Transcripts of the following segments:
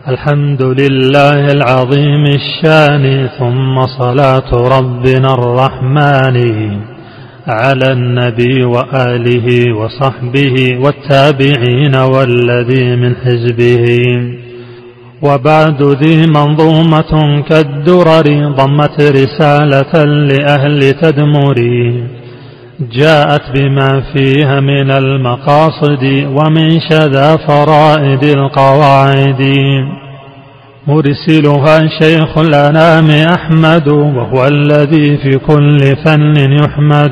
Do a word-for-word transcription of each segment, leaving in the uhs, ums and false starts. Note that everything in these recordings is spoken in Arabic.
الحمد لله العظيم الشان، ثم صلاة ربنا الرحمن على النبي وآله وصحبه والتابعين والذي من حزبه. وبعد، ذي منظومة كالدرر ضمت رسالة لأهل تدمري، جاءت بما فيها من المقاصد ومن شذا فرائد القواعد. مرسلها شيخ الأنام أحمد، وهو الذي في كل فن يحمد،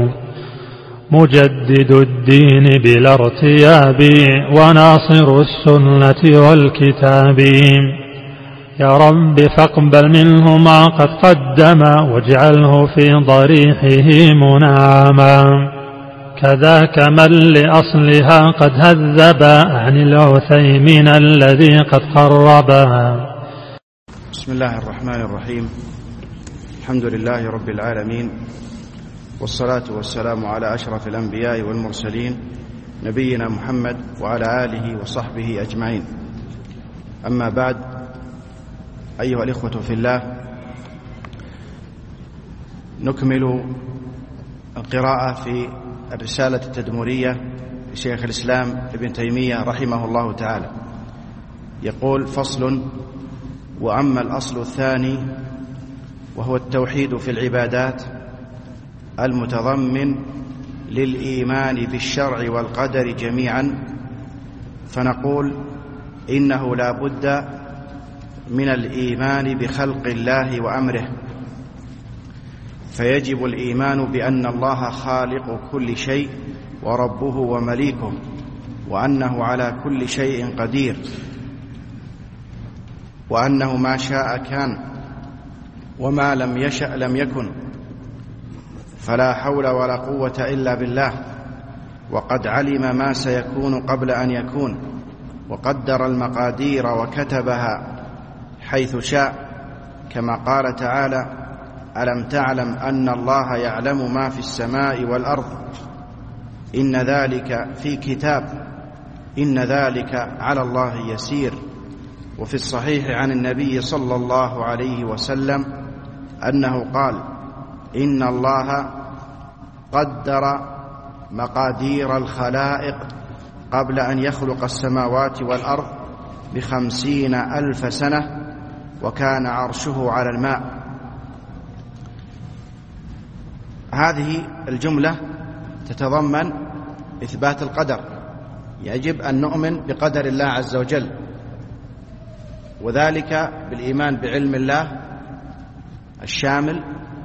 مجدد الدين بلا ارتياب وناصر السنة والكتاب. يا رب فاقبل منه ما قد قدم، واجعله في ضريحه منعما، كذاك من لأصلها قد هذب عن العثيمين الذي قد قربها. بسم الله الرحمن الرحيم. الحمد لله رب العالمين، والصلاة والسلام على أشرف الأنبياء والمرسلين نبينا محمد وعلى آله وصحبه أجمعين. أما بعد، أيها الإخوة في الله، نكمل القراءة في الرسالة التدمرية لشيخ الإسلام ابن تيمية رحمه الله تعالى. يقول: فصل: وأما الأصل الثاني وهو التوحيد في العبادات المتضمن للإيمان بالشرع والقدر جميعا، فنقول إنه لا بد من الإيمان بخلق الله وأمره، فيجب الإيمان بأن الله خالق كل شيء وربه ومليكه، وأنه على كل شيء قدير، وأنه ما شاء كان وما لم يشأ لم يكن، فلا حول ولا قوة إلا بالله، وقد علم ما سيكون قبل أن يكون، وقدر المقادير وكتبها حيث شاء، كما قال تعالى: ألم تعلم أن الله يعلم ما في السماء والأرض، إن ذلك في كتاب، إن ذلك على الله يسير. وفي الصحيح عن النبي صلى الله عليه وسلم أنه قال: إن الله قدر مقادير الخلائق قبل أن يخلق السماوات والأرض بخمسين ألف سنة، وكان عرشه على الماء. هذه الجملة تتضمن إثبات القدر. يجب أن نؤمن بقدر الله عز وجل، وذلك بالإيمان بعلم الله الشامل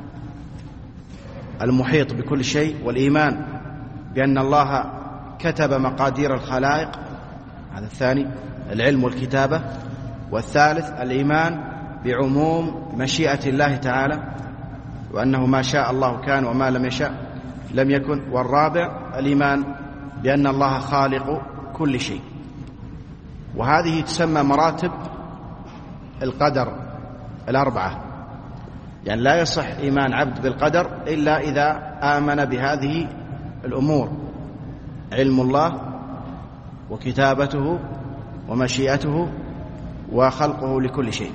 المحيط بكل شيء، والإيمان بأن الله كتب مقادير الخلائق، هذا الثاني العلم والكتابة. والثالث الإيمان بعموم مشيئة الله تعالى، وأنه ما شاء الله كان وما لم يشاء لم يكن. والرابع الإيمان بأن الله خالق كل شيء. وهذه تسمى مراتب القدر الأربعة. يعني لا يصح إيمان عبد بالقدر إلا إذا آمن بهذه الأمور: علم الله وكتابته ومشيئته وخلقه لكل شيء.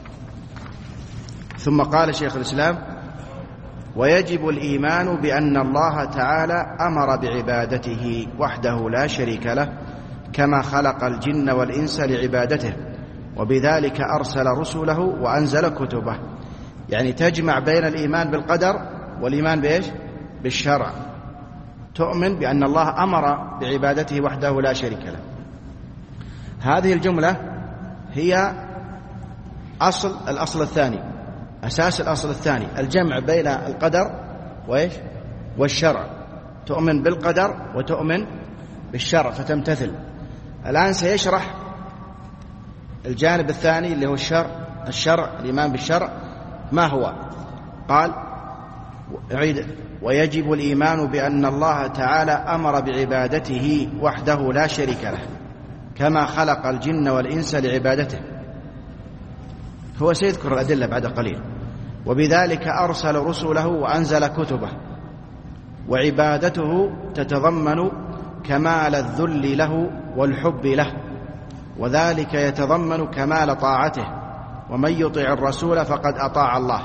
ثم قال شيخ الإسلام: ويجب الإيمان بأن الله تعالى أمر بعبادته وحده لا شريك له، كما خلق الجن والإنس لعبادته، وبذلك أرسل رسله وأنزل كتبه. يعني تجمع بين الإيمان بالقدر والإيمان بإيش؟ بالشرع. تؤمن بأن الله أمر بعبادته وحده لا شريك له. هذه الجملة هي أصل الأصل الثاني، أساس الأصل الثاني، الجمع بين القدر وإيش؟ والشرع. تؤمن بالقدر وتؤمن بالشرع فتمتثل. الآن سيشرح الجانب الثاني اللي هو الشرع الشرع الإيمان بالشرع. ما هو؟ قال: أعيد: ويجب الإيمان بأن الله تعالى أمر بعبادته وحده لا شريك له، كما خلق الجن والإنس لعبادته. هو سيذكر الأدلة بعد قليل. وبذلك أرسل رسله وأنزل كتبه. وعبادته تتضمن كمال الذل له والحب له، وذلك يتضمن كمال طاعته، ومن يطع الرسول فقد أطاع الله.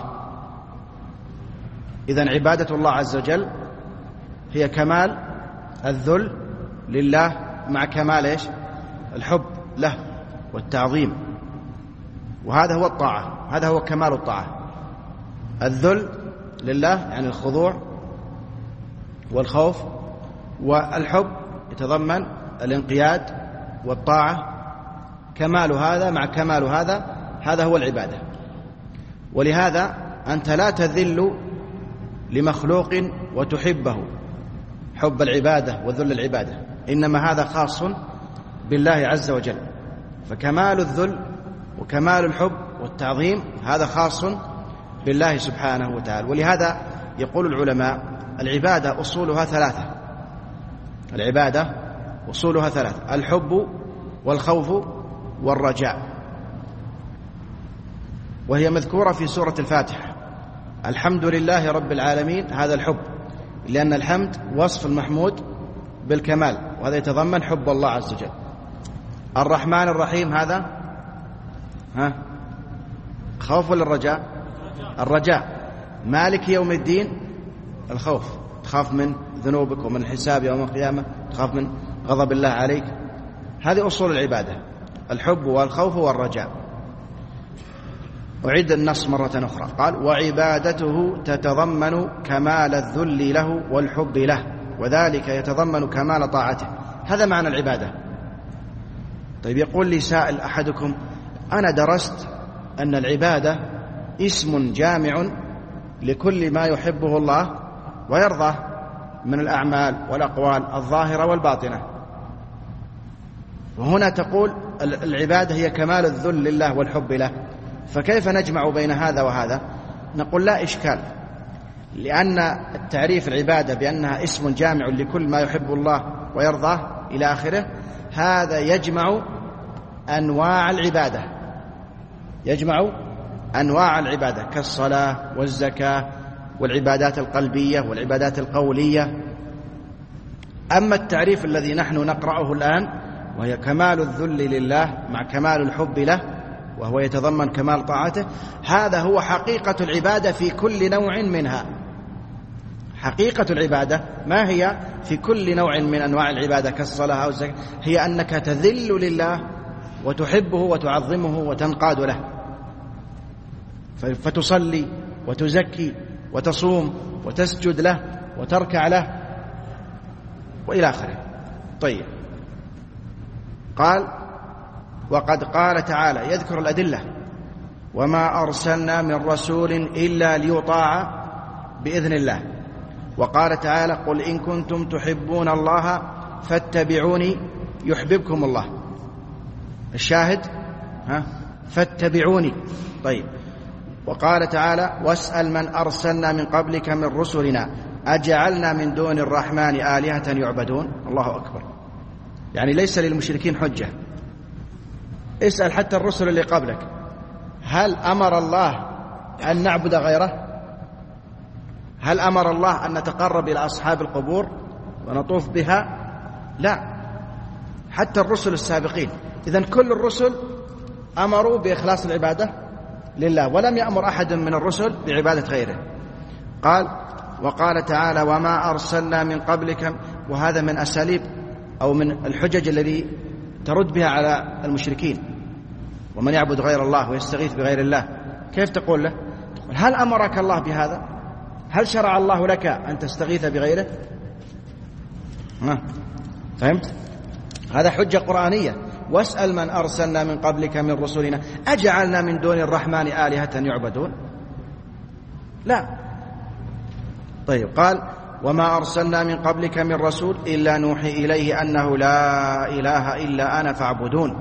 إذن عبادة الله عز وجل هي كمال الذل لله مع كمال إيش؟ الحب له والتعظيم، وهذا هو الطاعة، هذا هو كمال الطاعة. الذل لله يعني الخضوع والخوف، والحب يتضمن الانقياد والطاعة. كمال هذا مع كمال هذا، هذا هو العبادة. ولهذا أنت لا تذل لمخلوق وتحبه حب العبادة وذل العبادة، إنما هذا خاص بالله عز وجل. فكمال الذل وكمال الحب والتعظيم هذا خاص بالله سبحانه وتعالى. ولهذا يقول العلماء العبادة أصولها ثلاثة، العبادة أصولها ثلاثة: الحب والخوف والرجاء، وهي مذكورة في سورة الفاتحة. الحمد لله رب العالمين، هذا الحب، لأن الحمد وصف المحمود بالكمال، وهذا يتضمن حب الله عز وجل. الرحمن الرحيم، هذا ها خوف ولا الرجاء؟ الرجاء. مالك يوم الدين، الخوف، تخاف من ذنوبك ومن الحساب يوم القيامة، تخاف من غضب الله عليك. هذه أصول العبادة: الحب والخوف والرجاء. أعيد النص مرة أخرى، قال: وعبادته تتضمن كمال الذل له والحب له، وذلك يتضمن كمال طاعته. هذا معنى العبادة. طيب، يقول لي سائل أحدكم: أنا درست أن العبادة اسم جامع لكل ما يحبه الله ويرضاه من الأعمال والأقوال الظاهرة والباطنة، وهنا تقول العبادة هي كمال الذل لله والحب له، فكيف نجمع بين هذا وهذا؟ نقول لا إشكال، لأن التعريف العبادة بأنها اسم جامع لكل ما يحب الله ويرضاه إلى آخره، هذا يجمع أنواع العبادة، يجمع أنواع العبادة كالصلاة والزكاة والعبادات القلبية والعبادات القولية. أما التعريف الذي نحن نقرأه الآن، وهي كمال الذل لله مع كمال الحب له، وهو يتضمن كمال طاعته، هذا هو حقيقة العبادة في كل نوع منها. حقيقة العبادة ما هي في كل نوع من أنواع العبادة كالصلاة أو الزكاة؟ هي أنك تذل لله وتحبه وتعظمه وتنقاد له، فتصلي وتزكي وتصوم وتسجد له وتركع له وإلى آخره. طيب، قال: وقد قال تعالى يذكر الأدلة: وما أرسلنا من رسول إلا ليطاع بإذن الله. وقال تعالى: قل إن كنتم تحبون الله فاتبعوني يحببكم الله. الشاهد ها فاتبعوني. طيب، وقال تعالى: واسأل من أرسلنا من قبلك من رسلنا أجعلنا من دون الرحمن آلهة يعبدون. الله أكبر. يعني ليس للمشركين حجة، اسأل حتى الرسل اللي قبلك: هل أمر الله أن نعبد غيره؟ هل أمر الله أن نتقرب إلى أصحاب القبور ونطوف بها؟ لا، حتى الرسل السابقين. إذن كل الرسل أمروا بإخلاص العبادة لله، ولم يأمر أحد من الرسل بعبادة غيره. قال: وقال تعالى: وما أرسلنا من قبلك. وهذا من أساليب أو من الحجج الذي ترد بها على المشركين: ومن يعبد غير الله ويستغيث بغير الله. كيف تقول له؟ تقول: هل أمرك الله بهذا؟ هل شرع الله لك أن تستغيث بغيره؟ ما فهمت؟ هذا حجة قرآنية. واسأل من أرسلنا من قبلك من رسلنا أجعلنا من دون الرحمن آلهة يعبدون؟ لا. طيب، قال: وما أرسلنا من قبلك من رسول إلا نوحي إليه أنه لا إله إلا أنا فاعبدون.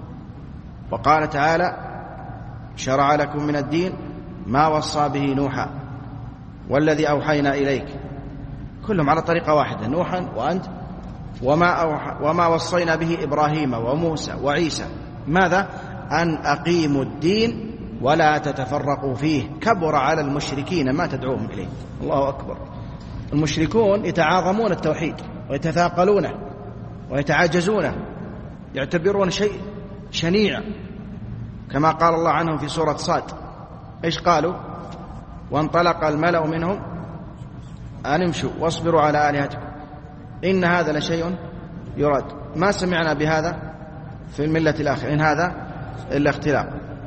وقال تعالى: شرع لكم من الدين ما وصى به نوحا والذي أوحينا إليك. كلهم على طريقة واحدة، نوحا وأنت. وما, أوح... وما وصينا به إبراهيم وموسى وعيسى، ماذا؟ أن أقيموا الدين ولا تتفرقوا فيه، كبر على المشركين ما تدعوهم إليه. الله أكبر. المشركون يتعاظمون التوحيد ويتثاقلونه ويتعاجزونه، يعتبرون شيء شنيع، كما قال الله عنهم في سورة صاد. إيش قالوا؟ وانطلق الملأ منهم أن امشوا واصبروا على آلهتكم إن هذا لشيء يراد ما سمعنا بهذا في الملة الآخرة إن هذا إلا اختلاق.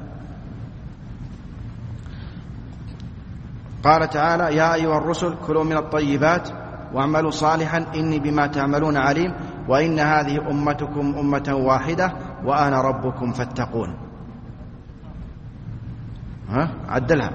قال تعالى يا أيها الرسل كلوا من الطيبات واعملوا صالحا إني بما تعملون عليم وإن هذه أمتكم أمة واحدة وأنا ربكم فاتقون. ها عدلها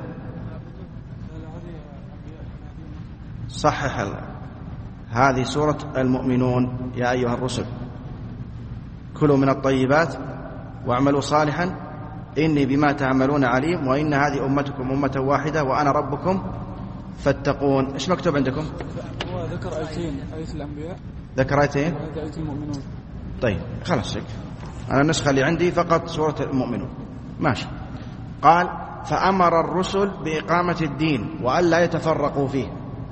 صحح الله. هذه سورة المؤمنون يا أيها الرسل كلوا من الطيبات واعملوا صالحا إني بما تعملون عليم وإن هذه أمتكم أمة واحدة وأنا ربكم فاتقون. إيش مكتوب عندكم؟ هو ذكر آيتين، آية الأنبياء ذكر آيتين وآية المؤمنون. طيب خلاص شك. أنا النسخة اللي عندي فقط سورة المؤمنون ماشي. قال فأمر الرسل بإقامة الدين وأن لا يتفرقوا فيه.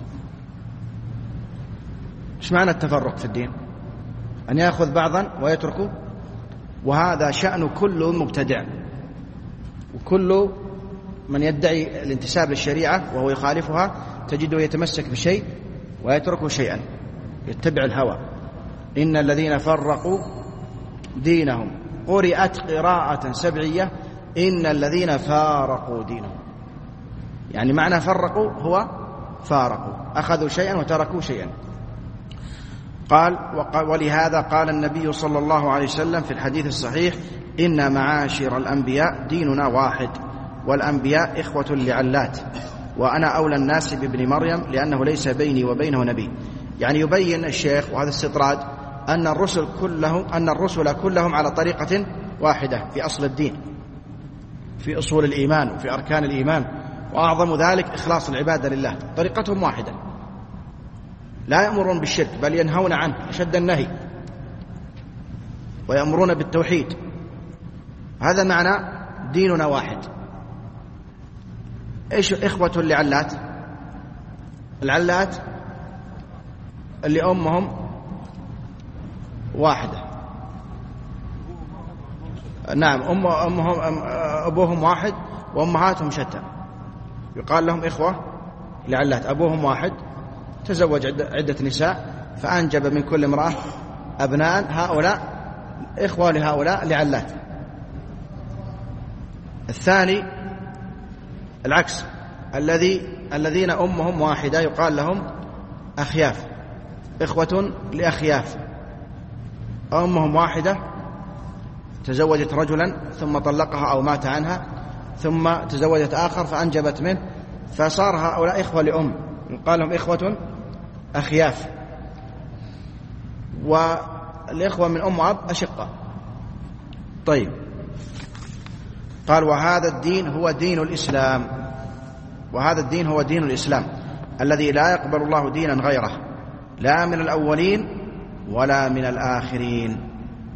إيش معنى التفرق في الدين؟ أن يأخذ بعضا ويتركه، وهذا شأن كل مبتدع وكل من يدعي الانتساب للشريعة وهو يخالفها تجده يتمسك بشيء ويترك شيئا، يتبع الهوى. إن الذين فرقوا دينهم قرئت قراءة سبعية إن الذين فارقوا دينهم، يعني معنى فرقوا هو فارقوا، أخذوا شيئا وتركوا شيئا. قال ولهذا قال النبي صلى الله عليه وسلم في الحديث الصحيح إن معاشر الأنبياء ديننا واحد والأنبياء إخوة لعلات وأنا أولى الناس بابن مريم لأنه ليس بيني وبينه نبي. يعني يبين الشيخ وهذا استطراد أن الرسل كلهم أن الرسل كلهم على طريقة واحدة في أصل الدين، في أصول الإيمان وفي أركان الإيمان، وأعظم ذلك إخلاص العبادة لله. طريقتهم واحدة، لا يأمرون بالشرك بل ينهون عنه أشد النهي، ويأمرون بالتوحيد. هذا معنى ديننا واحد. إيش إخوة لعلات؟ العلات اللي أمهم واحدة، نعم أم أمهم أم أبوهم واحد وأمهاتهم شتى، يقال لهم إخوة لعلات. أبوهم واحد تزوج عدة نساء فأنجب من كل امرأة أبناء، هؤلاء إخوة لهؤلاء لعلات. الثاني العكس، الذي الذين أمهم واحدة يقال لهم أخياف، إخوة لأخياف. أمهم واحدة تزوجت رجلا ثم طلقها أو مات عنها ثم تزوجت آخر فأنجبت منه، فصار هؤلاء إخوة لأم يقال لهم إخوة أخياف. والإخوة من أم وأب أشقة. طيب قال وهذا الدين هو دين الإسلام، وهذا الدين هو دين الإسلام الذي لا يقبل الله دينا غيره، لا من الأولين ولا من الآخرين.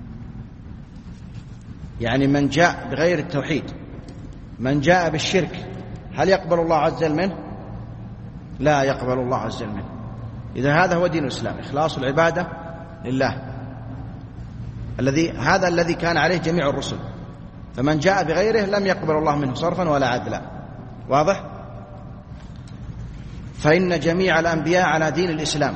يعني من جاء بغير التوحيد، من جاء بالشرك، هل يقبل الله عز وجل منه؟ لا يقبل الله عز وجل منه. إذا هذا هو دين الإسلام، إخلاص العبادة لله، الذي هذا الذي كان عليه جميع الرسل. فمن جاء بغيره لم يقبل الله منه صرفا ولا عدلا. واضح؟ فإن جميع الأنبياء على دين الإسلام،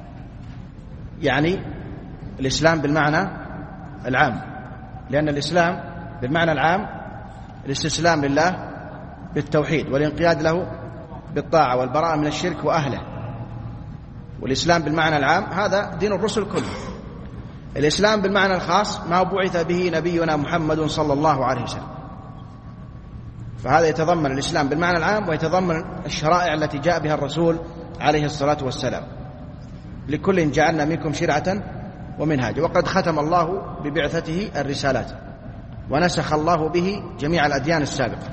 يعني الإسلام بالمعنى العام، لأن الإسلام بالمعنى العام الاستسلام لله بالتوحيد والانقياد له بالطاعة والبراءة من الشرك وأهله. والإسلام بالمعنى العام هذا دين الرسل كله. الإسلام بالمعنى الخاص ما بعث به نبينا محمد صلى الله عليه وسلم، فهذا يتضمن الإسلام بالمعنى العام ويتضمن الشرائع التي جاء بها الرسول عليه الصلاة والسلام. لكل جعلنا منكم شرعة ومنهاجا، وقد ختم الله ببعثته الرسالات ونسخ الله به جميع الأديان السابقة.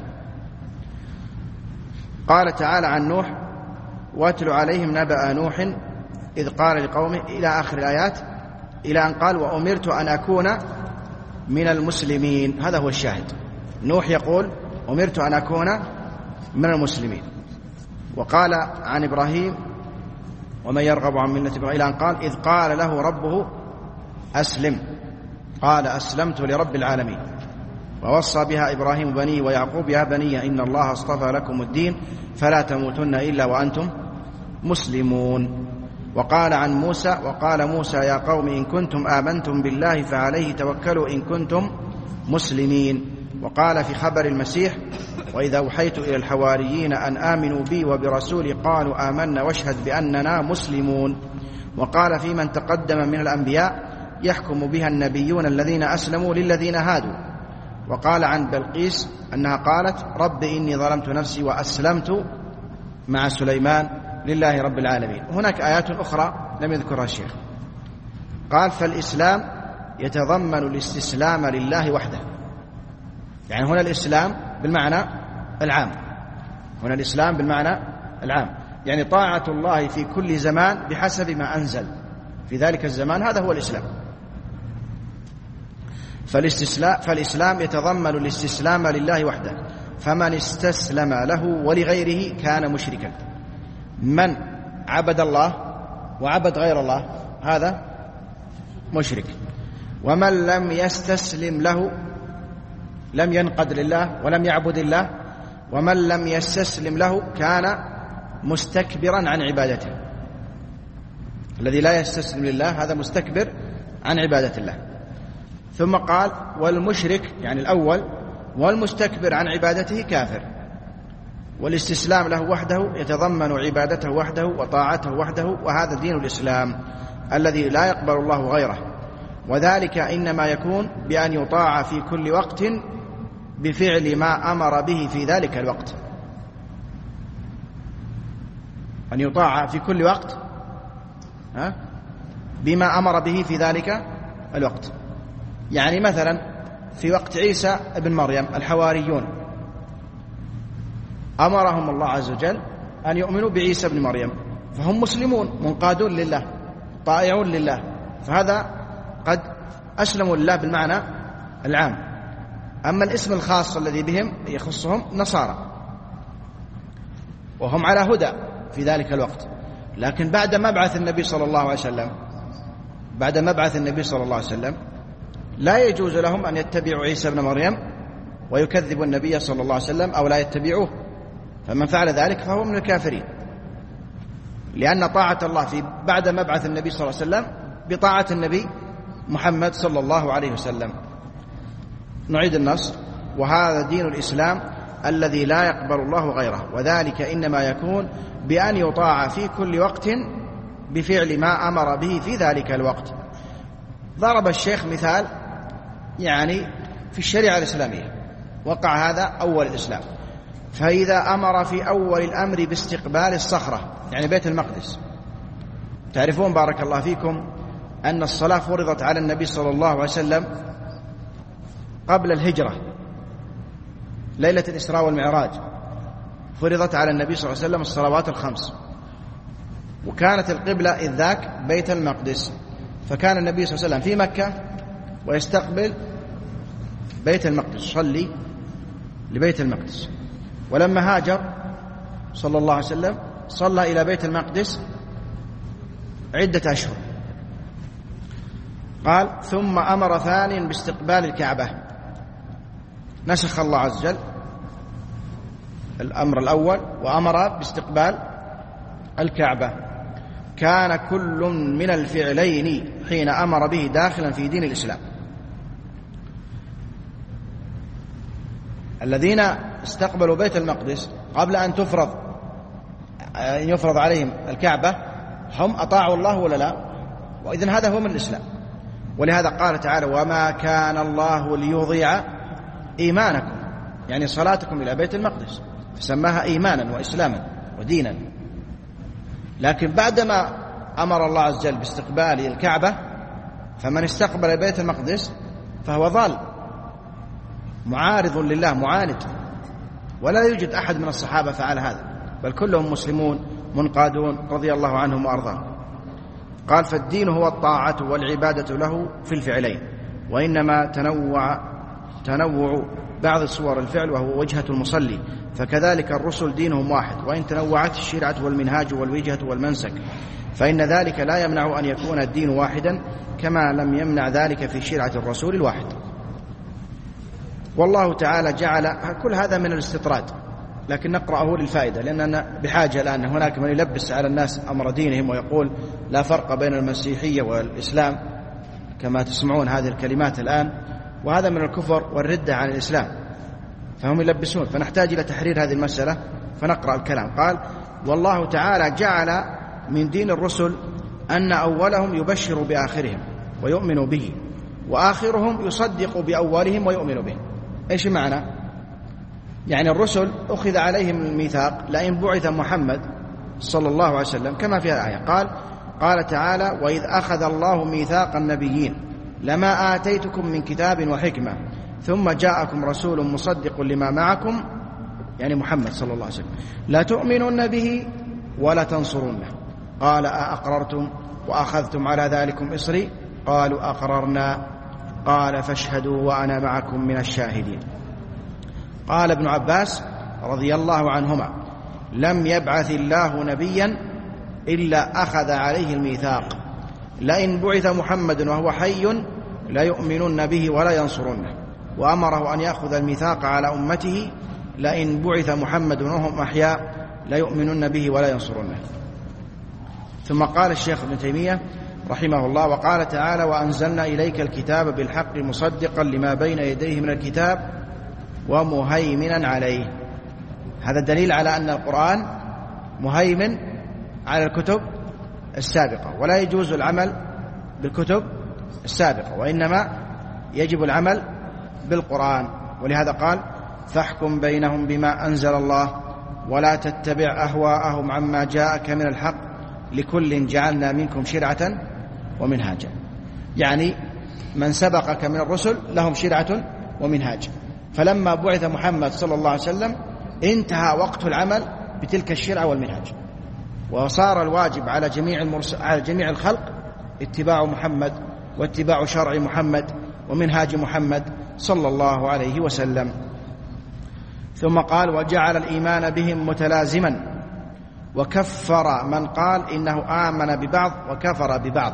قال تعالى عن نوح واتل عليهم نبأ نوح إذ قال لقومه إلى آخر الآيات، إلى أن قال وأمرت أن أكون من المسلمين. هذا هو الشاهد. نوح يقول أمرت أن أكون من المسلمين. وقال عن إبراهيم ومن يرغب عن ملة إبراهيم، إلى أن قال إذ قال له ربه أسلم قال أسلمت لرب العالمين. ووصى بها إبراهيم بنيه ويعقوب يا بني إن الله اصطفى لكم الدين فلا تموتن إلا وأنتم مسلمون. وقال عن موسى وقال موسى يا قوم إن كنتم آمنتم بالله فعليه توكلوا إن كنتم مسلمين. وقال في خبر المسيح وإذا أوحيت إلى الحواريين أن آمنوا بي وبرسولي قالوا آمنا واشهد بأننا مسلمون. وقال في من تقدم من الأنبياء يحكم بها النبيون الذين أسلموا للذين هادوا. وقال عن بلقيس أنها قالت رب إني ظلمت نفسي وأسلمت مع سليمان لله رب العالمين. هناك آيات أخرى لم يذكرها الشيخ. قال فالإسلام يتضمن الاستسلام لله وحده، يعني هنا الإسلام بالمعنى العام، هنا الإسلام بالمعنى العام يعني طاعة الله في كل زمان بحسب ما أنزل في ذلك الزمان، هذا هو الإسلام. فالإسلام يتضمن الاستسلام لله وحده، فمن استسلم له ولغيره كان مشركا. من عبد الله وعبد غير الله هذا مشرك، ومن لم يستسلم له لم ينقد لله ولم يعبد الله، ومن لم يستسلم له كان مستكبرا عن عبادته. الذي لا يستسلم لله هذا مستكبر عن عبادة الله. ثم قال والمشرك يعني الأول والمستكبر عن عبادته كافر. والاستسلام له وحده يتضمن عبادته وحده وطاعته وحده، وهذا دين الإسلام الذي لا يقبل الله غيره. وذلك إنما يكون بأن يطاع في كل وقت بفعل ما أمر به في ذلك الوقت، أن يطاع في كل وقت بما أمر به في ذلك الوقت. يعني مثلا في وقت عيسى ابن مريم الحواريون أمرهم الله عز وجل أن يؤمنوا بعيسى ابن مريم، فهم مسلمون منقادون لله طائعون لله، فهذا قد أسلموا لله بالمعنى العام. أما الاسم الخاص الذي بهم يخصهم نصارى وهم على هدى في ذلك الوقت، لكن بعد مبعث النبي صلى الله عليه وسلم بعد مبعث النبي صلى الله عليه وسلم لا يجوز لهم أن يتبعوا عيسى ابن مريم ويكذبوا النبي صلى الله عليه وسلم أو لا يتبعوه، فمن فعل ذلك فهو من الكافرين، لأن طاعة الله في بعد مبعث النبي صلى الله عليه وسلم بطاعة النبي محمد صلى الله عليه وسلم. نعيد النص: وهذا دين الإسلام الذي لا يقبل الله غيره، وذلك إنما يكون بأن يطاع في كل وقت بفعل ما أمر به في ذلك الوقت. ضرب الشيخ مثال يعني في الشريعة الإسلامية وقع هذا أول الإسلام، فإذا أمر في أول الأمر باستقبال الصخرة يعني بيت المقدس. تعرفون بارك الله فيكم أن الصلاة فرضت على النبي صلى الله عليه وسلم قبل الهجرة، ليلة الإسراء والمعراج فرضت على النبي صلى الله عليه وسلم الصلوات الخمس، وكانت القبلة إذ ذاك بيت المقدس، فكان النبي صلى الله عليه وسلم في مكة ويستقبل بيت المقدس، صلي لبيت المقدس. ولما هاجر صلى الله عليه وسلم صلى إلى بيت المقدس عدة أشهر. قال ثم أمر ثانيا باستقبال الكعبة، نسخ الله عز وجل الأمر الأول وأمر باستقبال الكعبة. كان كل من الفعلين حين أمر به داخلا في دين الإسلام. الذين استقبلوا بيت المقدس قبل أن تفرض أن يفرض عليهم الكعبة هم أطاعوا الله ولا لا؟ وإذن هذا هو من الإسلام. ولهذا قال تعالى وما كان الله ليضيع إيمانكم، يعني صلاتكم إلى بيت المقدس، فسماها إيمانا وإسلاما ودينا. لكن بعدما أمر الله عز وجل باستقبال الكعبة فمن استقبل بيت المقدس فهو ضال معارض لله معاند، ولا يوجد أحد من الصحابة فعل هذا، بل كلهم مسلمون منقادون رضي الله عنهم وأرضاهم. قال فالدين هو الطاعة والعبادة له في الفعلين، وإنما تنوع تنوع بعض صور الفعل وهو وجهة المصلي، فكذلك الرسل دينهم واحد، وإن تنوعت الشرعة والمنهاج والوجهة والمنسك فإن ذلك لا يمنع أن يكون الدين واحدا، كما لم يمنع ذلك في شرعة الرسول الواحد. والله تعالى جعل كل هذا من الاستطراد، لكن نقرأه للفائدة، لأننا بحاجة الآن. هناك من يلبس على الناس أمر دينهم ويقول لا فرق بين المسيحية والإسلام كما تسمعون هذه الكلمات الآن، وهذا من الكفر والردة عن الإسلام، فهم يلبسون. فنحتاج إلى تحرير هذه المسألة، فنقرأ الكلام. قال: والله تعالى جعل من دين الرسل أن أولهم يبشر بآخرهم ويؤمن به، وآخرهم يصدق بأولهم ويؤمن به. إيش معنى؟ يعني الرسل أخذ عليهم الميثاق لئن بعث محمد صلى الله عليه وسلم، كما في الآية قال قال تعالى: وإذ أخذ الله ميثاق النبيين لما آتيتكم من كتاب وحكمة ثم جاءكم رسول مصدق لما معكم، يعني محمد صلى الله عليه وسلم، لا تؤمنون به ولا تنصرونه. قال: أأقررتم وأخذتم على ذلكم إصري؟ قالوا: أقررنا. قال: فاشهدوا وأنا معكم من الشاهدين. قال ابن عباس رضي الله عنهما: لم يبعث الله نبيا إلا أخذ عليه الميثاق، لئن بعث محمد وهو حي لا يؤمنون به ولا ينصرونه، وأمره أن يأخذ الميثاق على أمته لئن بعث محمد وهم أحياء لا يؤمنون به ولا ينصرونه. ثم قال الشيخ ابن تيمية رحمه الله: وقال تعالى: وأنزلنا إليك الكتاب بالحق مصدقا لما بين يديه من الكتاب ومهيمنا عليه. هذا دليل على أن القرآن مهيمن على الكتب السابقة، ولا يجوز العمل بالكتب السابقة، وإنما يجب العمل بالقرآن. ولهذا قال: فاحكم بينهم بما أنزل الله ولا تتبع أهواءهم عما جاءك من الحق لكل جعلنا منكم شرعة ومنهاجا. يعني من سبقك من الرسل لهم شرعة ومنهاج، فلما بعث محمد صلى الله عليه وسلم انتهى وقت العمل بتلك الشرعة والمنهاج، وصار الواجب على جميع المرس... على جميع الخلق اتباع محمد واتباع شرع محمد ومنهاج محمد صلى الله عليه وسلم. ثم قال: وجعل الإيمان بهم متلازما، وكفر من قال إنه آمن ببعض وكفر ببعض.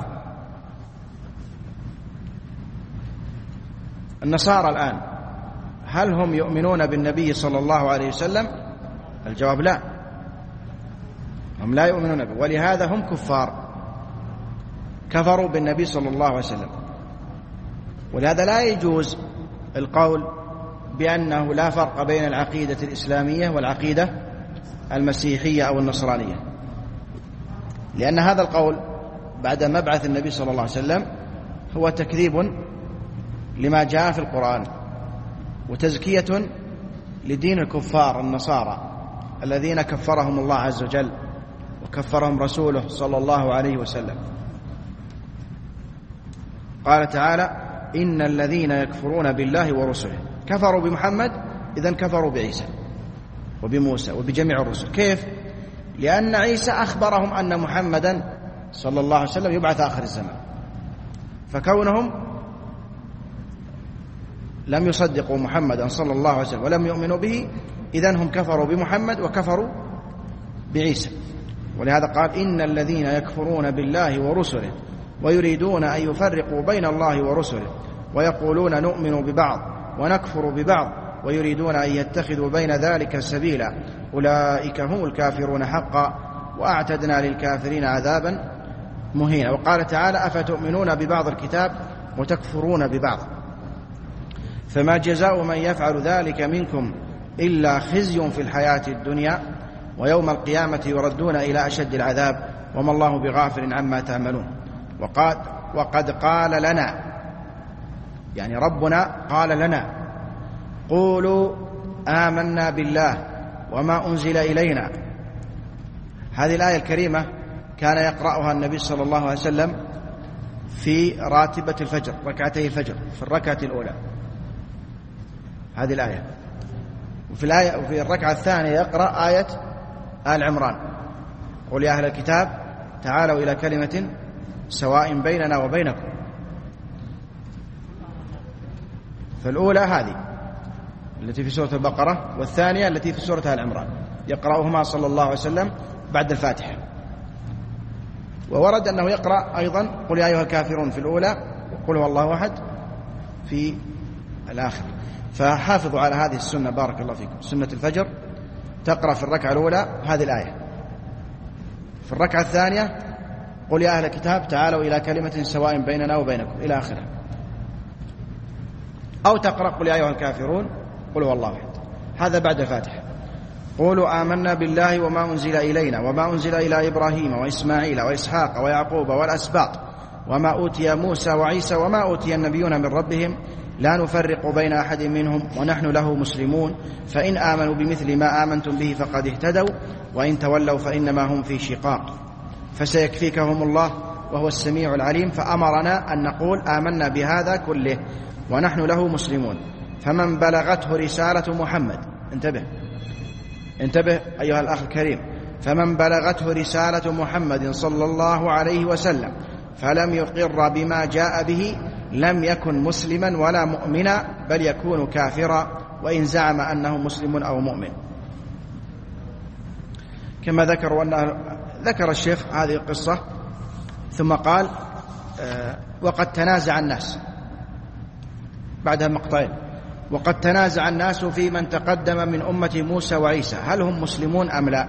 النصارى الآن هل هم يؤمنون بالنبي صلى الله عليه وسلم؟ الجواب لا، هم لا يؤمنون به، ولهذا هم كفار، كفروا بالنبي صلى الله عليه وسلم. ولهذا لا يجوز القول بأنه لا فرق بين العقيدة الإسلامية والعقيدة المسيحية أو النصرانية، لأن هذا القول بعد مبعث النبي صلى الله عليه وسلم هو تكذيب لما جاء في القرآن، وتزكية لدين الكفار النصارى الذين كفرهم الله عز وجل وكفرهم رسوله صلى الله عليه وسلم. قال تعالى: إن الذين يكفرون بالله ورسله كفروا بمحمد، إذن كفروا بعيسى وبموسى وبجميع الرسل. كيف؟ لأن عيسى أخبرهم أن محمدا صلى الله عليه وسلم يبعث آخر الزمان، فكونهم لم يصدقوا محمدا صلى الله عليه وسلم ولم يؤمنوا به، إذن هم كفروا بمحمد وكفروا بعيسى. ولهذا قال: إن الذين يكفرون بالله ورسله ويريدون أن يفرقوا بين الله ورسله ويقولون نؤمن ببعض ونكفر ببعض ويريدون أن يتخذوا بين ذلك سبيلا أولئك هم الكافرون حقا وأعتدنا للكافرين عذابا مهينا. وقال تعالى: أفتؤمنون ببعض الكتاب وتكفرون ببعض، فما جزاء من يفعل ذلك منكم إلا خزي في الحياة الدنيا ويوم القيامة يردون إلى أشد العذاب وما الله بغافل عما تعملون. وقد, وقد قال لنا، يعني ربنا قال لنا: قولوا آمنا بالله وما أنزل إلينا. هذه الآية الكريمة كان يقرأها النبي صلى الله عليه وسلم في راتبة الفجر، ركعتي الفجر، في الركعة الأولى هذه الآية، وفي الآية وفي الركعة الثانية يقرأ آية آل عمران: قل يا أهل الكتاب تعالوا إلى كلمة سواء بيننا وبينكم. فالأولى هذه التي في سورة البقرة، والثانية التي في سورة آل عمران، يقرأهما صلى الله عليه وسلم بعد الفاتحة. وورد أنه يقرأ أيضا قل يا أيها الكافرون في الأولى، وقل هو الله أحد في الآخر. فحافظوا على هذه السنة بارك الله فيكم، سنة الفجر تقرأ في الركعة الأولى هذه الآية، في الركعة الثانية قل يا أهل الكتاب تعالوا إلى كلمة سواء بيننا وبينكم إلى آخره، أو تقرأ قل يا أيها الكافرون قل هو الله أحد، هذا بعد الفاتحة. قولوا آمنا بالله وما أنزل إلينا وما أنزل إلى إبراهيم وإسماعيل وإسحاق ويعقوب والأسباط وما أوتي موسى وعيسى وما أوتي النبيون من ربهم لا نفرق بين أحد منهم ونحن له مسلمون، فإن آمنوا بمثل ما آمنتم به فقد اهتدوا وإن تولوا فإنما هم في شقاق فسيكفيكهم الله وهو السميع العليم. فأمرنا أن نقول آمنا بهذا كله ونحن له مسلمون، فمن بلغته رسالة محمد، انتبه انتبه أيها الأخ الكريم، فمن بلغته رسالة محمد صلى الله عليه وسلم فلم يقر بما جاء به لم يكن مسلما ولا مؤمنا بل يكون كافرا وإن زعم أنه مسلم أو مؤمن. كما ذكر وأنه ذكر الشيخ هذه القصة ثم قال آه وقد تنازع الناس بعدها مقطعين، وقد تنازع الناس في من تقدم من أمة موسى وعيسى هل هم مسلمون أم لا.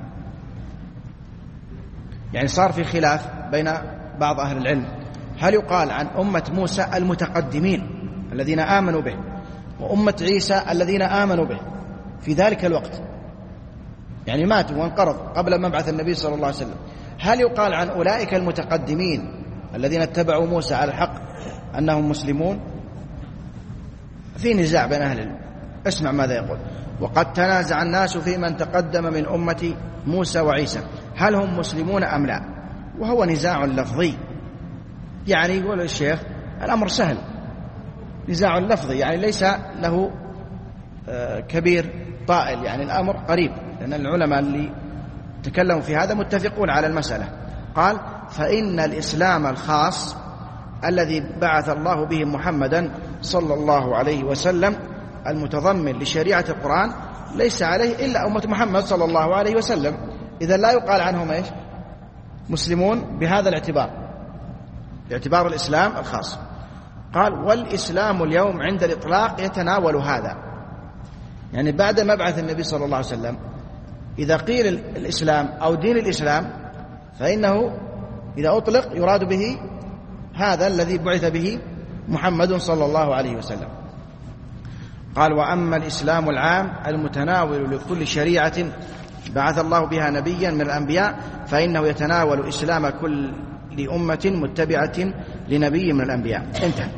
يعني صار في خلاف بين بعض أهل العلم هل يقال عن أمة موسى المتقدمين الذين آمنوا به وأمة عيسى الذين آمنوا به في ذلك الوقت، يعني ماتوا وانقرضوا قبل مبعث النبي صلى الله عليه وسلم، هل يقال عن أولئك المتقدمين الذين اتبعوا موسى على الحق أنهم مسلمون؟ في نزاع بين أهل العلم. اسمع ماذا يقول: وقد تنازع الناس في من تقدم من أمة موسى وعيسى هل هم مسلمون أم لا، وهو نزاع لفظي. يعني يقول الشيخ الأمر سهل، نزاع لفظي يعني ليس له كبير طائل، يعني الأمر قريب، لأن العلماء اللي تكلموا في هذا متفقون على المسألة. قال: فإن الإسلام الخاص الذي بعث الله به محمدا صلى الله عليه وسلم المتضمن لشريعة القرآن ليس عليه إلا أمة محمد صلى الله عليه وسلم، إذا لا يقال عنهم إيش؟ مسلمون بهذا الاعتبار، باعتبار الإسلام الخاص. قال: والإسلام اليوم عند الإطلاق يتناول هذا، يعني بعد مبعث النبي صلى الله عليه وسلم إذا قيل الإسلام أو دين الإسلام فإنه إذا أطلق يراد به هذا الذي بعث به محمد صلى الله عليه وسلم. قال: وأما الإسلام العام المتناول لكل شريعة بعث الله بها نبيا من الأنبياء فإنه يتناول إسلام كل أمة متبعة لنبي من الأنبياء. انتهى.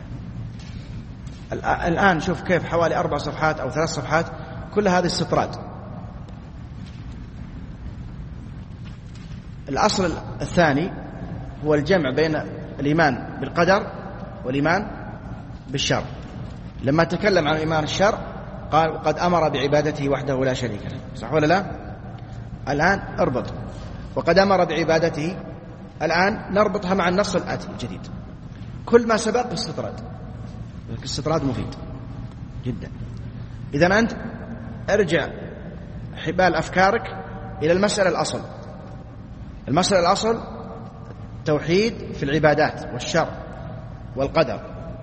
الآن شوف كيف حوالي أربع صفحات أو ثلاث صفحات كل هذه استطراد. الأصل الثاني هو الجمع بين الإيمان بالقدر والإيمان بالشر. لما تكلم عن الإيمان بالشر قال: وقد أمر بعبادته وحده لا شريك له، صح ولا لا؟ الآن اربط وقد أمر بعبادته، الآن نربطها مع النص الآتي الجديد. كل ما سبق استطراد، الاستطراد مفيد جدا. إذن أنت ارجع حبال أفكارك إلى المسألة الأصل. المسألة الأصل توحيد في العبادات والشر والقدر.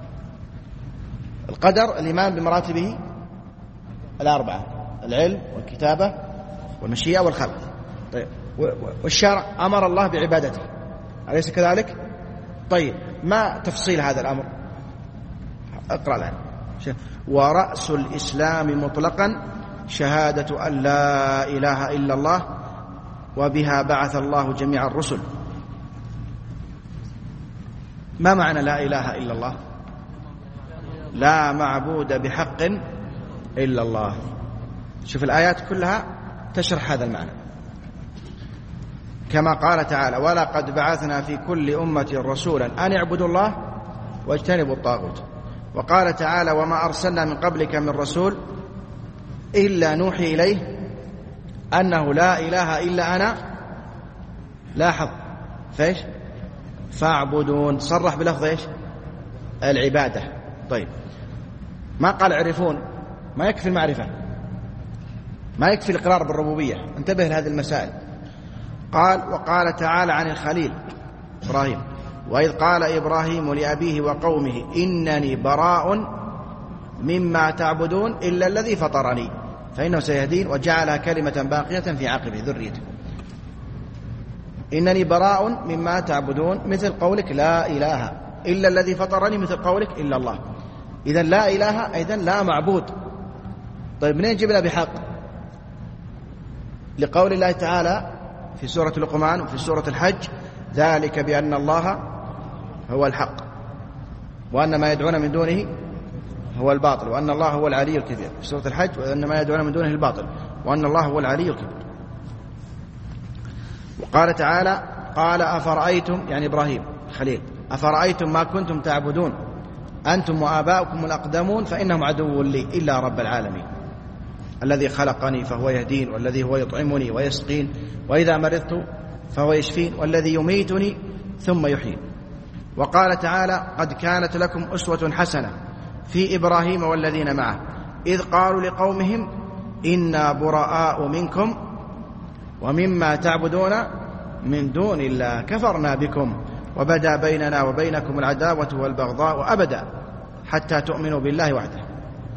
القدر الإيمان بمراتبه الأربعة: العلم والكتابة والمشيئة والخلق. طيب، والشرع أمر الله بعبادته، أليس كذلك؟ طيب، ما تفصيل هذا الأمر؟ اقرأ الآن: ورأس الإسلام مطلقا شهادة أن لا إله إلا الله وبها بعث الله جميع الرسل. ما معنى لا إله إلا الله؟ لا معبود بحق إلا الله. شوف الآيات كلها تشرح هذا المعنى، كما قال تعالى: ولقد بعثنا في كل أمة رسولا أن اعبدوا الله واجتنبوا الطاغوت. وقال تعالى: وما أرسلنا من قبلك من رسول إلا نوحي إليه أنه لا إله إلا أنا. لاحظ فيش فاعبدون، صرح بلفظ إيش؟ العبادة. طيب، ما قال عرفون، ما يكفي المعرفة، ما يكفي الإقرار بالربوبية. انتبه لهذه المسائل. قال: وقال تعالى عن الخليل إبراهيم: وإذ قال إبراهيم لأبيه وقومه إنني براء مما تعبدون إلا الذي فطرني فإنه سيهدين وجعلها كلمة باقية في عقبه ذريته. إنني براء مما تعبدون مثل قولك لا إله إلا الذي فطرني مثل قولك إلا الله. إذن لا إله أيضا لا معبود. طيب منين جبنا بحق؟ لقول الله تعالى في سورة لقمان وفي سورة الحج ذلك بأن الله هو الحق وأن ما يدعون من دونه هو الباطل وأن الله هو العلي الكبير. في سورة الحج وأن ما يدعون من دونه الباطل وأن الله هو العلي الكبير. وقال تعالى قال أفرأيتم يعني إبراهيم خليل أفرأيتم ما كنتم تعبدون أنتم وآباؤكم الأقدمون فإنهم عدو لي إلا رب العالمين الذي خلقني فهو يهدين والذي هو يطعمني ويسقين وإذا مرضت فهو يشفين والذي يميتني ثم يحيين. وقال تعالى قد كانت لكم أسوة حسنة في إبراهيم والذين معه إذ قالوا لقومهم إنا براء منكم ومما تعبدون من دون الله كفرنا بكم وبدا بيننا وبينكم العداوة والبغضاء أبدا حتى تؤمنوا بالله وحده.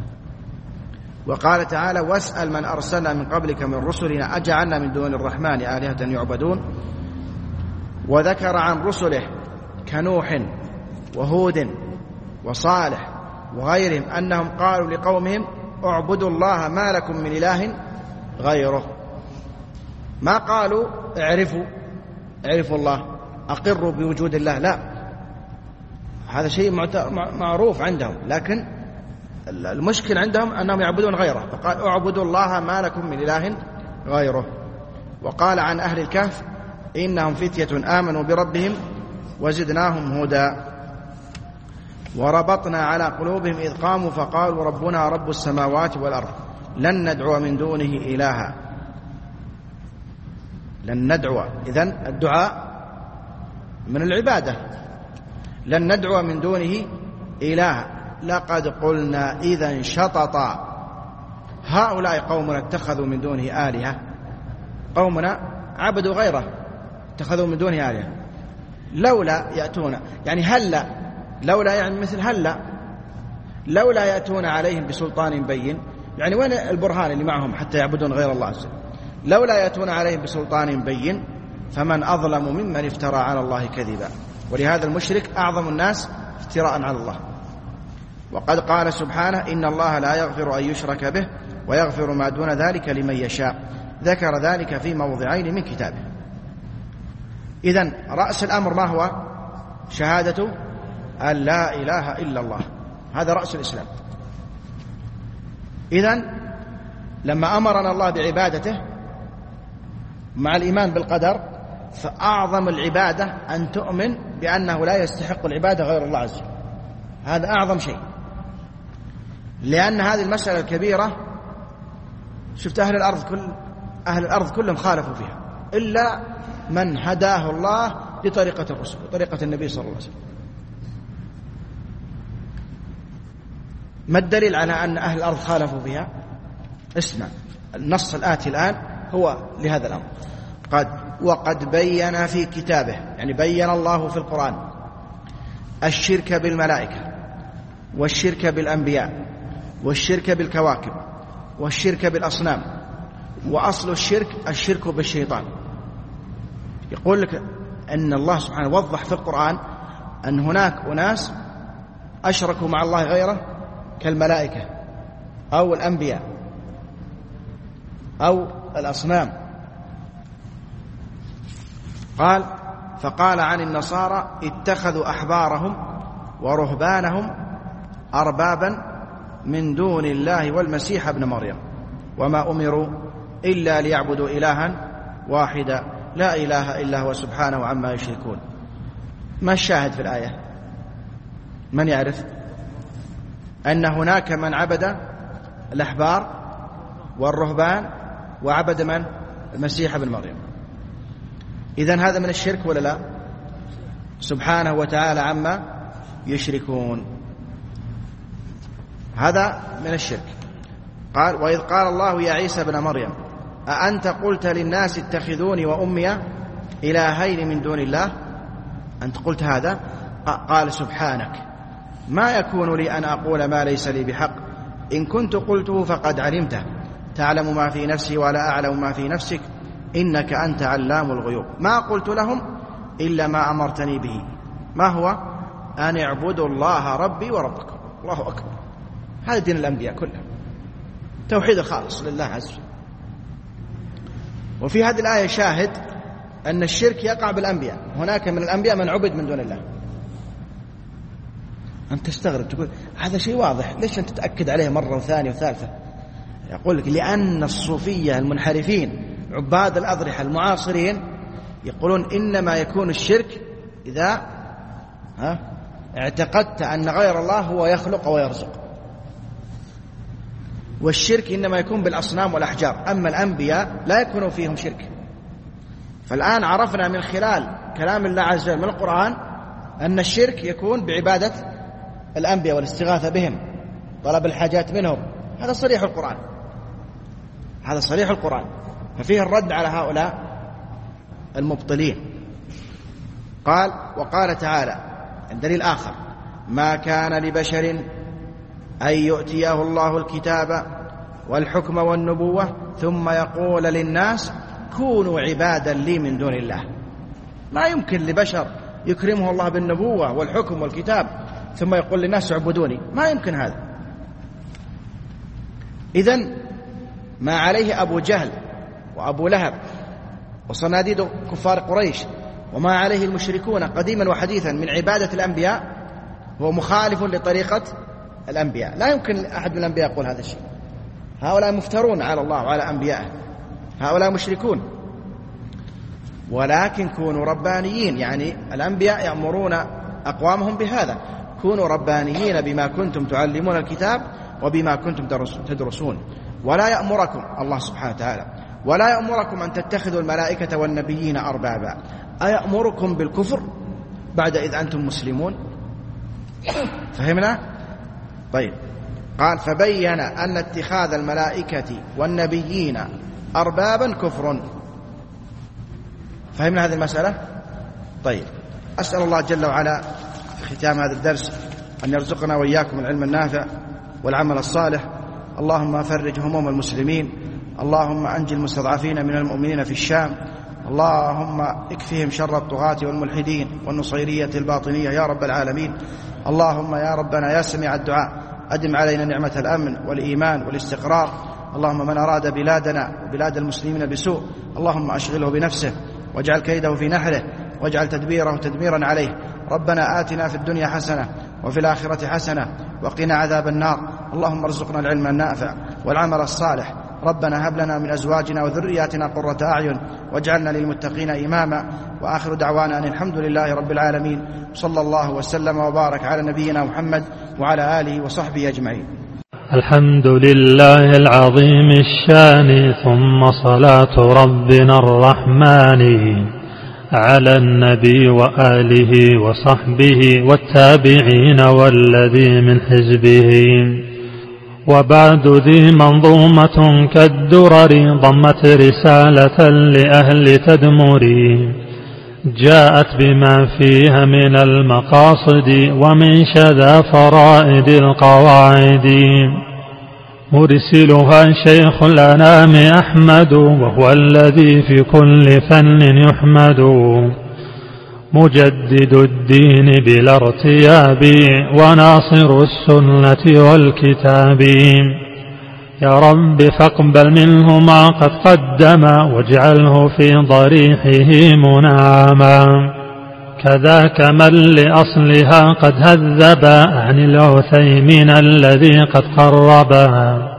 وقال تعالى واسأل من أرسلنا من قبلك من رسلنا أجعلنا من دون الرحمن آلهة يعبدون. وذكر عن رسله كنوح وهود وصالح وغيرهم أنهم قالوا لقومهم اعبدوا الله ما لكم من إله غيره. ما قالوا اعرفوا اعرفوا الله أقروا بوجود الله، لا، هذا شيء معروف عندهم، لكن المشكل عندهم أنهم يعبدون غيره، فقال اعبدوا الله ما لكم من إله غيره. وقال عن أهل الكهف إنهم فتية آمنوا بربهم وزدناهم هدى. وربطنا على قلوبهم إذ قاموا فقالوا ربنا رب السماوات والأرض لن ندعو من دونه إلها. لن ندعو، إذن الدعاء من العبادة. لن ندعو من دونه إلها لقد قلنا إذا شططا هؤلاء قومنا اتخذوا من دونه آلهة. قومنا عبدوا غيره اتخذوا من دونه آلهة. لولا يأتون يعني هلا، لولا يعني مثل هلا، لولا يأتون عليهم بسلطان بين، يعني وين البرهان اللي معهم حتى يعبدون غير الله عز وجل؟ لولا يأتون عليهم بسلطان بين فمن أظلم ممن افترى على الله كذبا. ولهذا المشرك أعظم الناس افتراء على الله. وقد قال سبحانه إن الله لا يغفر أن يشرك به ويغفر ما دون ذلك لمن يشاء. ذكر ذلك في موضعين من كتابه. إذن رأس الأمر ما هو؟ شهادة أن لا إله إلا الله، هذا رأس الإسلام. إذن لما أمرنا الله بعبادته مع الإيمان بالقدر، فأعظم العبادة أن تؤمن بأنه لا يستحق العبادة غير الله عز وجل. هذا أعظم شيء، لأن هذه المسألة الكبيرة شفت أهل الأرض كل أهل الأرض كلهم خالفوا فيها إلا من هداه الله لطريقة الرسل وطريقة النبي صلى الله عليه وسلم. ما الدليل على أن أهل الأرض خالفوا فيها؟ اسمع النص الآتي الآن هو لهذا الأمر. قد وقد بين في كتابه، يعني بين الله في القرآن الشرك بالملائكة والشرك بالأنبياء والشرك بالكواكب والشرك بالأصنام، وأصل الشرك الشرك بالشيطان. يقول لك أن الله سبحانه وضح في القرآن أن هناك أناس أشركوا مع الله غيره كالملائكة أو الأنبياء أو الأصنام. قال فقال عن النصارى اتخذوا أحبارهم ورهبانهم أربابا من دون الله والمسيح ابن مريم وما أمروا إلا ليعبدوا إلها واحدا لا إله إلا هو سبحانه عما يشركون. ما الشاهد في الآية؟ من يعرف؟ أن هناك من عبد الأحبار والرهبان وعبد من؟ المسيح ابن مريم. إذن هذا من الشرك ولا لا؟ سبحانه وتعالى عما يشركون، هذا من الشرك. قال وإذ قال الله يا عيسى ابن مريم أأنت قلت للناس اتخذوني وأمي إلهين من دون الله؟ أنت قلت هذا؟ قال سبحانك ما يكون لي أن أقول ما ليس لي بحق إن كنت قلته فقد علمته تعلم ما في نفسي ولا أعلم ما في نفسك إنك أنت علام الغيوب. ما قلت لهم إلا ما أمرتني به. ما هو؟ أن اعبدوا الله ربي وربكم. الله أكبر. هذا دين الأنبياء كله، توحيد الخالص لله عز وجل. وفي هذه الآية شاهد أن الشرك يقع بالأنبياء. هناك من الأنبياء من عبد من دون الله. أنت تستغرب تقول هذا شيء واضح، ليش أنت تتأكد عليه مرة وثانية وثالثة؟ يقول لك لأن الصوفية المنحرفين عباد الأضرحة المعاصرين يقولون إنما يكون الشرك إذا ها اعتقدت أن غير الله هو يخلق ويرزق، والشرك إنما يكون بالأصنام والأحجار، أما الأنبياء لا يكون فيهم شرك. فالآن عرفنا من خلال كلام الله عز وجل من القرآن أن الشرك يكون بعبادة الأنبياء والاستغاثة بهم، طلب الحاجات منهم. هذا صريح القرآن، هذا صريح القرآن، ففيه الرد على هؤلاء المبطلين. قال وقال تعالى الدليل آخر: ما كان لبشر أن يؤتيه الله الكتاب والحكم والنبوة ثم يقول للناس كونوا عبادا لي من دون الله. ما يمكن لبشر يكرمه الله بالنبوة والحكم والكتاب ثم يقول للناس اعبدوني، ما يمكن هذا. إذن ما عليه أبو جهل وأبو لهب وصناديد كفار قريش وما عليه المشركون قديما وحديثا من عبادة الأنبياء هو مخالف لطريقة الأنبياء. لا يمكن أحد من الأنبياء يقول هذا الشيء. هؤلاء مفترون على الله وعلى أنبيائه، هؤلاء مشركون. ولكن كونوا ربانيين، يعني الأنبياء يأمرون أقوامهم بهذا: كونوا ربانيين بما كنتم تعلمون الكتاب وبما كنتم تدرسون. ولا يأمركم الله سبحانه وتعالى ولا يأمركم أن تتخذوا الملائكة والنبيين أربابا. أيأمركم بالكفر بعد إذ أنتم مسلمون؟ فهمنا؟ طيب. قال فبين أن اتخاذ الملائكة والنبيين أربابا كفر. فهمنا هذه المسألة؟ طيب. أسأل الله جل وعلا في ختام هذا الدرس أن يرزقنا وإياكم العلم النافع والعمل الصالح. اللهم فرج هموم المسلمين، اللهم أنجي المستضعفين من المؤمنين في الشام، اللهم اكفهم شر الطغاة والملحدين والنصيرية الباطنية يا رب العالمين. اللهم يا ربنا يا سميع الدعاء أدم علينا نعمة الأمن والإيمان والاستقرار. اللهم من أراد بلادنا بلاد المسلمين بسوء اللهم أشغله بنفسه واجعل كيده في نحره واجعل تدبيره تدميرا عليه. ربنا آتنا في الدنيا حسنة وفي الآخرة حسنة وقنا عذاب النار. اللهم ارزقنا العلم النافع والعمل الصالح. ربنا هب لنا من أزواجنا وذرياتنا قرة أعين واجعلنا للمتقين إماما. وآخر دعوانا أن الحمد لله رب العالمين، صلى الله وسلم وبارك على نبينا محمد وعلى آله وصحبه أجمعين. الحمد لله العظيم الشان، ثم صلاة ربنا الرحمن على النبي وآله وصحبه والتابعين والذي من حزبه. وبعد ذي منظومة كالدرر ضمت رسالة لأهل تدمر، جاءت بما فيها من المقاصد ومن شذا فرائد القواعد. مرسلها شيخ الأنام أحمد وهو الذي في كل فن يحمد، مجدد الدين بلا ارتياب وناصر السنة والكتاب. يا رب فاقبل منه ما قد قدم واجعله في ضريحه منعما، كذاك من لأصلها قد هذب عن العثيمين الذي قد قربا.